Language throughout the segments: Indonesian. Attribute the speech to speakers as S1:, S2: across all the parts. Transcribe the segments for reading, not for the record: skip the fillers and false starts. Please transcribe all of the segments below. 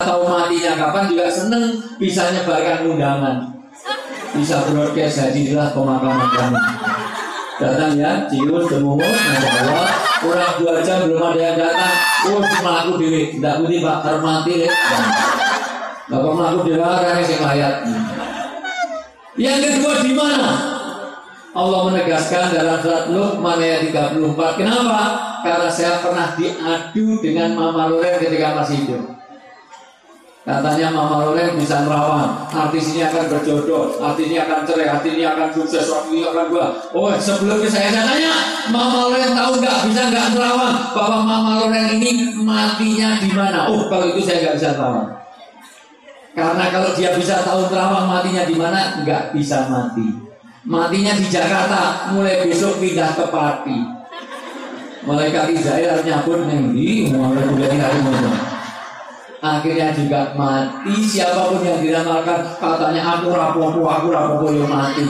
S1: tahu matinya kapan juga seneng bisa nyebarkan undangan, bisa broadcast hadilah pemakaman kami. Datang ya, cius, demungut, Masya Allah. Kurang 2 jam belum ada yang datang. Melaku dewi, tidak putih Pak, termati ya. Bapak melaku dewi, karena saya layat. Yang kedua di mana? Allah menegaskan dalam surat Luqman ayat 34. Kenapa? Karena saya pernah diadu dengan Mama Loren ketika masih hidup. Katanya Mama Loren bisa merawang, artis ini akan berjodoh, artis ini akan cerai, artis ini akan sukses, artis ini akan gua. Oh, sebelum saya tanya, Mama Loren tahu nggak bisa nggak merawang bahwa Mama Loren ini matinya di mana? Oh, kalau itu saya nggak bisa merawang. Karena kalau dia bisa tahu merawang matinya di mana, nggak bisa mati. Matinya di Jakarta, mulai besok pindah ke Pati. Malaikat Israel nyabut nengdi, mulai kuliah hari ini. Akhirnya juga mati. Siapapun yang diramalkan katanya aku rapopo yang mati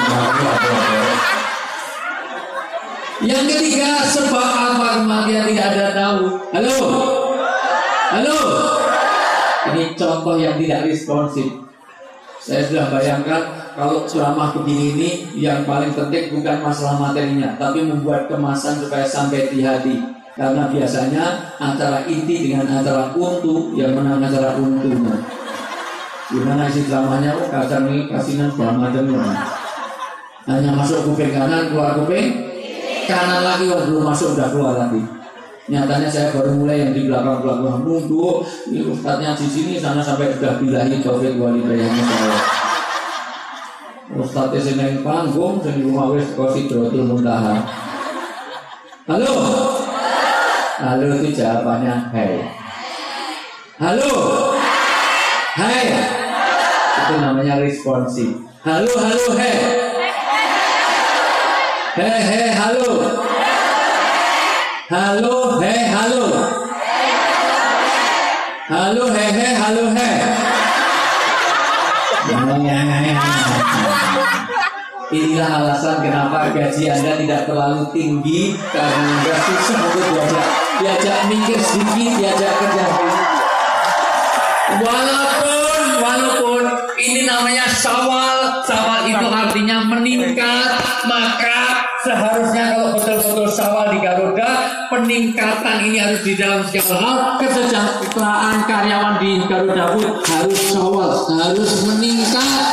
S1: Yang ketiga, sebab apa kematian tidak ada tahu. Halo. Ini contoh yang tidak responsif. Saya sudah bayangkan kalau ceramah begini ini yang paling penting bukan masalah materinya, tapi membuat kemasan supaya sampai di hati. Karena biasanya antara inti dengan antara untu yang menang acara untunya. Gimana isi ceramahnya? Oh, kacang ini kasinan segala macamnya. Hanya masuk kuping kanan, keluar kuping kanan lagi, belum masuk udah keluar lagi. Nyatanya saya baru mulai yang di belakang nunduk. Ini ustadznya di sini sana sampai udah bilahi taufik walhidayahnya saya. Ustadznya sini panggung dan rumah wis Sidratul Muntaha. Halo itu jawabannya hai. Halo. Itu namanya responsif. Halo hai. Halo. Halo, halo. Halo, halo. Inilah alasan kenapa gaji Anda tidak terlalu tinggi, karena Anda susah untuk diajak mikir sedikit, diajak kerja. Walaupun ini namanya syawal itu artinya meningkat, maka seharusnya kalau betul-betul syawal di Garuda, peningkatan ini harus di dalam segala hal. Kesejahteraan karyawan di Garuda pun harus syawal, harus meningkat.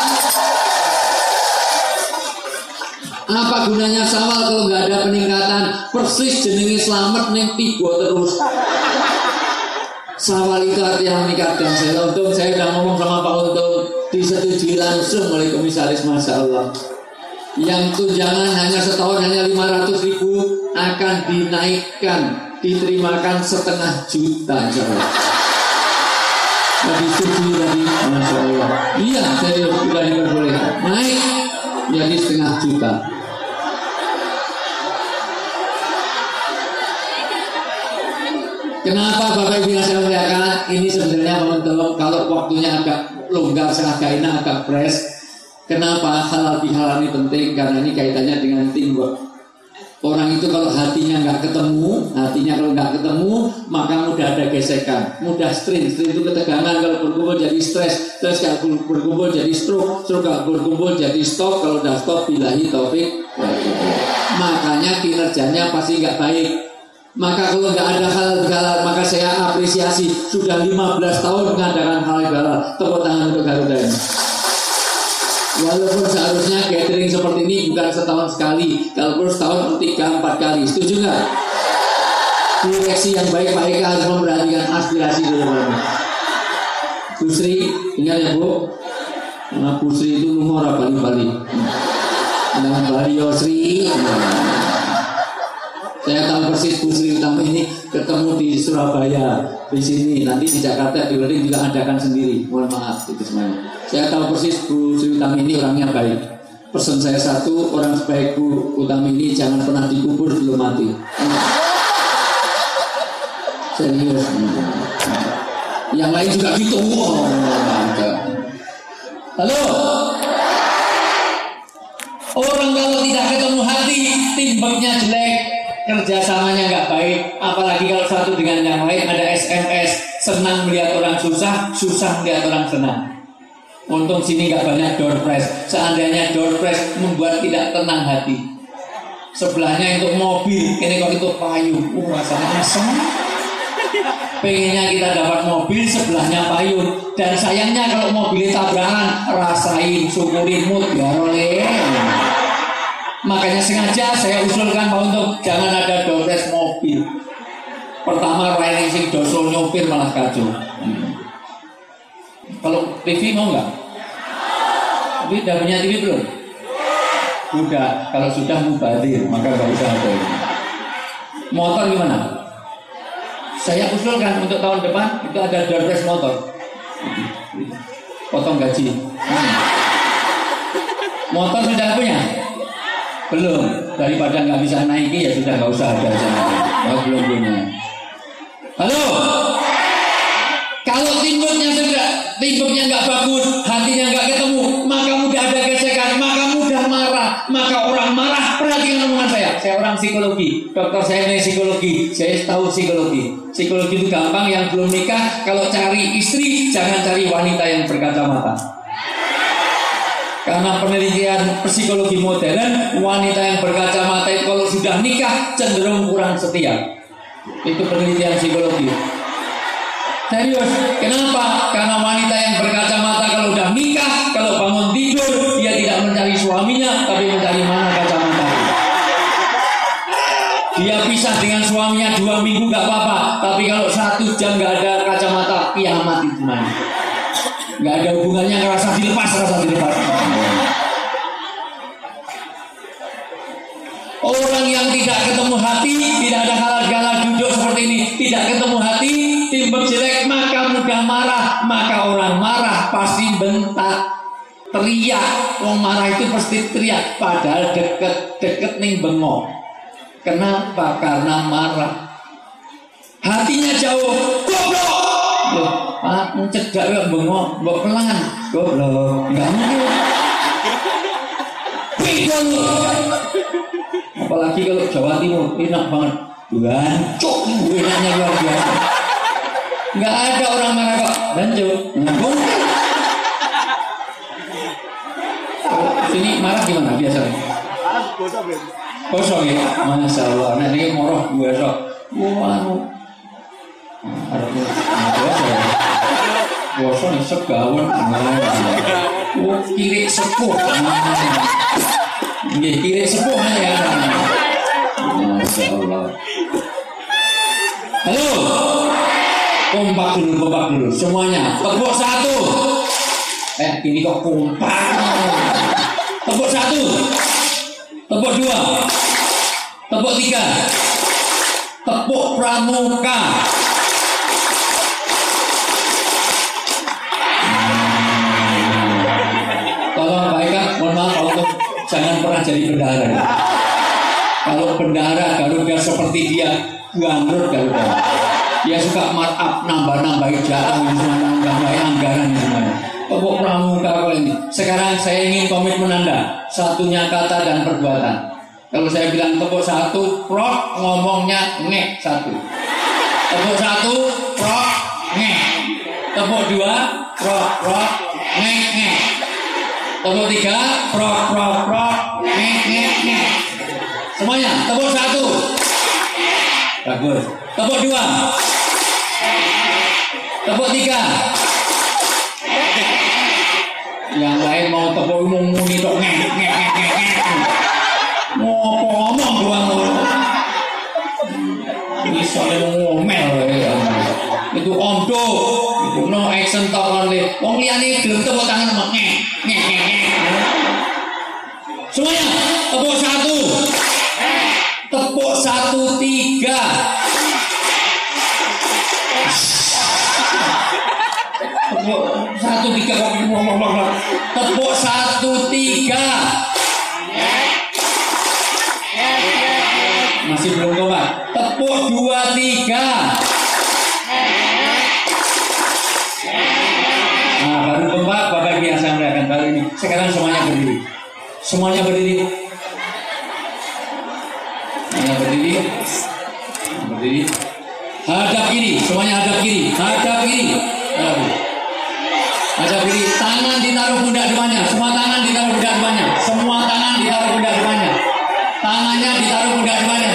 S1: Apa gunanya syawal kalau nggak ada peningkatan? Persis jenenge slamet neng tigo terus. Syawal itu artinya meningkatkan. Untung saya udah ngomong sama Pak Untung, disetujui langsung oleh komisaris, Masya Allah. Yang tunjangan hanya setahun hanya 500.000 akan dinaikkan, diterimakan 500.000 insyaallah. Tadi setujui tadi, Masya Allah. Iya, saya sudah diperbolehkan naik jadi 500.000. Kenapa Bapak Ibu yang saya muliakan? Ini sebenarnya kalau waktunya agak longgar, agak enak, agak fresh. Kenapa halal bihalal ini penting? Karena ini kaitannya dengan teamwork. Orang itu kalau hatinya nggak ketemu, maka mudah ada gesekan, mudah strain itu ketegangan. Kalau berkumpul jadi stres kalau berkumpul jadi stroke kalau berkumpul jadi stop, kalau udah stop bilahi taufik. Makanya kinerjanya pasti nggak baik. Maka kalau nggak ada halal bihalal, maka saya apresiasi sudah 15 tahun mengadakan halal bihalal. Tepuk tangan untuk Garuda ini. Walaupun seharusnya catering seperti ini bukan setahun sekali, kalau setahun 3-4 kali. Setuju nggak? Direksi yang baik Pak Eka harus memperhatikan aspirasi dulu. Bu Sri, ingat ya Bu? Karena Bu Sri itu nomor Bali. Dengan Bali Sri. Saya tahu persis Bu Sri Utami ini ketemu di Surabaya, di sini, nanti di Jakarta di Wedding juga adakan sendiri. Mohon maaf itu semuanya. Saya tahu persis Bu Sri Utami ini orangnya baik. Pesan saya satu, orang sebaik Bu Utami ini jangan pernah dikubur sebelum mati. Serius. Yang lain juga gitu. Halo. Orang kalau tidak ketemu hati, timbangnya jelek. Kerjasamanya nggak baik, apalagi kalau satu dengan yang lain ada SMS, senang melihat orang susah, susah melihat orang senang. Untung sini nggak banyak door prize. Seandainya door prize membuat tidak tenang hati. Sebelahnya itu mobil, ini kok itu payung. Rasanya asem. Pengennya kita dapat mobil, sebelahnya payung. Dan sayangnya kalau mobil tabrakan, rasain, syukurin mood ya oleh. Makanya sengaja saya usulkan Pak untuk jangan ada door prize mobil. Pertama Ryan sing dosol nyopir malah kacau. Kalau TV mau nggak? Tapi udah punya TV belum? Udah. Kalau sudah mubazir maka nggak usah ada. Motor gimana? Saya usulkan untuk tahun depan itu ada door prize motor. Potong gaji. Motor sudah punya? Belum. Daripada nggak bisa naiki ya sudah nggak usah ada sana. Oh, belum punya. Halo. Kalau timbuknya nggak bagus, hatinya nggak ketemu, maka mudah ada gesekan, maka mudah marah, maka orang marah. Perhatikan omongan saya orang psikologi, dokter saya ini psikologi, saya tahu psikologi. Psikologi itu gampang, yang belum nikah kalau cari istri jangan cari wanita yang berkacamata. Karena penelitian psikologi modern, wanita yang berkacamata itu kalau sudah nikah cenderung kurang setia. Itu penelitian psikologi. Serius, kenapa? Karena wanita yang berkacamata kalau udah nikah, kalau bangun tidur dia tidak mencari suaminya, tapi mencari mana kacamata. Dia pisah dengan suaminya 2 minggu gak apa-apa, tapi kalau 1 jam gak ada kacamata, kiamat itu mana? Gak ada hubungannya, rasa dilepas. Orang yang tidak ketemu hati, tidak ada halal-galal duduk seperti ini, tidak ketemu hati, timbul jelek, maka mudah marah. Maka orang marah pasti bentak, teriak. Orang marah itu pasti teriak, padahal deket ning bengok. Kenapa? Karena marah. Hatinya jauh, goblok. Loh, cedak ya bengok, mbok pelan, goblok. Enggak mungkin. Pikun. Apalagi kalau Jawa Timur enak banget, gancuk, enaknya luar biasa. Nggak ada orang marah kok, gancuk, ngambung. Sini marah gimana biasanya? Kosong ya, masya Allah. Nah ini moroh gue sok. Anu, ada kosong nih segawan. Kiri sepuh. Kiri sepuh ya. Masya Allah. Halo. Kompak dulu semuanya. Tepuk 1. Ini kok kompak. Tepuk 1. Tepuk 2. Tepuk 3. Tepuk pramuka. Tolong baikkan, mohon maaf kalau jangan pernah jadi bendahara. Kalau bendahara Garuda seperti dia, bangkrut Garuda. Dia suka markup, nambah-nambahin jalan, nambah-nambahin anggaran semuanya. Tepuk pramuka kalau ini. Sekarang saya ingin komitmen Anda, satunya kata dan perbuatan. Kalau saya bilang tepuk 1, prok, ngomongnya ngek 1. Tepuk 1, prok, ngek. Tepuk 2, prok, ngek, ngek. Tepuk 3, prok, ngek, ngek, ngek. Semuanya, tepuk 1. Bagus. Tepuk 2. Tepuk 3. Yang lain mau tepuk muni tok ngek ngek ngek ngek. Ngomong doang. Bisa ngomel ya. Itu omdo. Itu no action talk only. Wong liyane gelem tepuk tangan ngek ngek ngek. Semuanya tepuk 1. Tepuk 1 3. Tepuk 1 3 kok ngomong. Tepuk 1 3. Masih belum kompak. Tepuk 2 3. Nah, baru kompak pada biasa merayakan kali ini. Sekarang semuanya berdiri. Semuanya berdiri. Semuanya berdiri. Berdiri. Hadap kiri, semuanya hadap kiri. Hadap kiri. Hadap kiri. Tangan ditaruh pundak depannya. Semua tangan ditaruh pundak depannya. Semua tangan ditaruh pundak depannya. Tangannya ditaruh pundak depannya.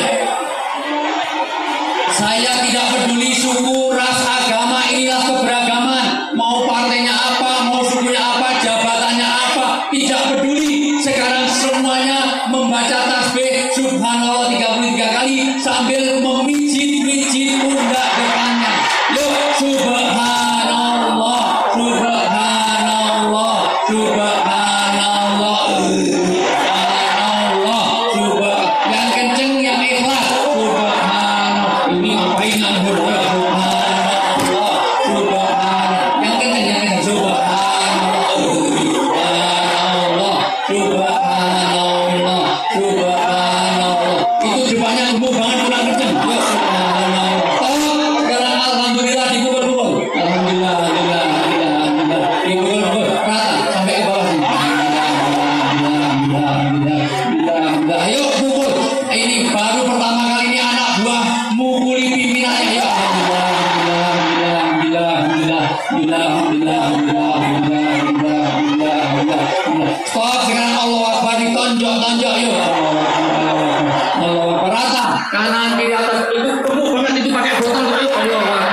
S1: Saya tidak peduli suku, ras, agama, inilah keberagaman. Mau partainya apa, mau sukunya apa, jabatannya apa, tidak peduli. Sekarang semuanya membaca tasbih Subhanallah 33 kali sambil memijit-mijit pundak depannya. Yuk, Subhanallah, Subhanallah, Subhanallah, Subhanallah, Subhanallah. Yang kenceng, yang ikhlas. Subhanallah. Ini ngapain anggur? Subhanallah, Subhanallah. Yang kenceng, Subhanallah, Subhanallah, Subhanallah, Subhanallah. Itu depannya gemuk banget, kurang kenceng. Yuk, Subhanallah. Sekarang alhamdulillah dipukul-pukul. Alhamdulillah, alhamdulillah, alhamdulillah, alhamdulillah. Dipukul-pukul rata sampai ke bawah sini. Alhamdulillah. Ayo pukul. Ini baru pertama kali ini anak buah mukuli pimpinannya. Ya alhamdulillah, alhamdulillah, alhamdulillah, alhamdulillah, alhamdulillah, alhamdulillah, alhamdulillah. Stop, sekarang Allah Akbar ditonjok-tonjok yuk. Allah Akbar rata. Kanan kiri atas itu gemuk banget itu pakai botol. Yuk Allah.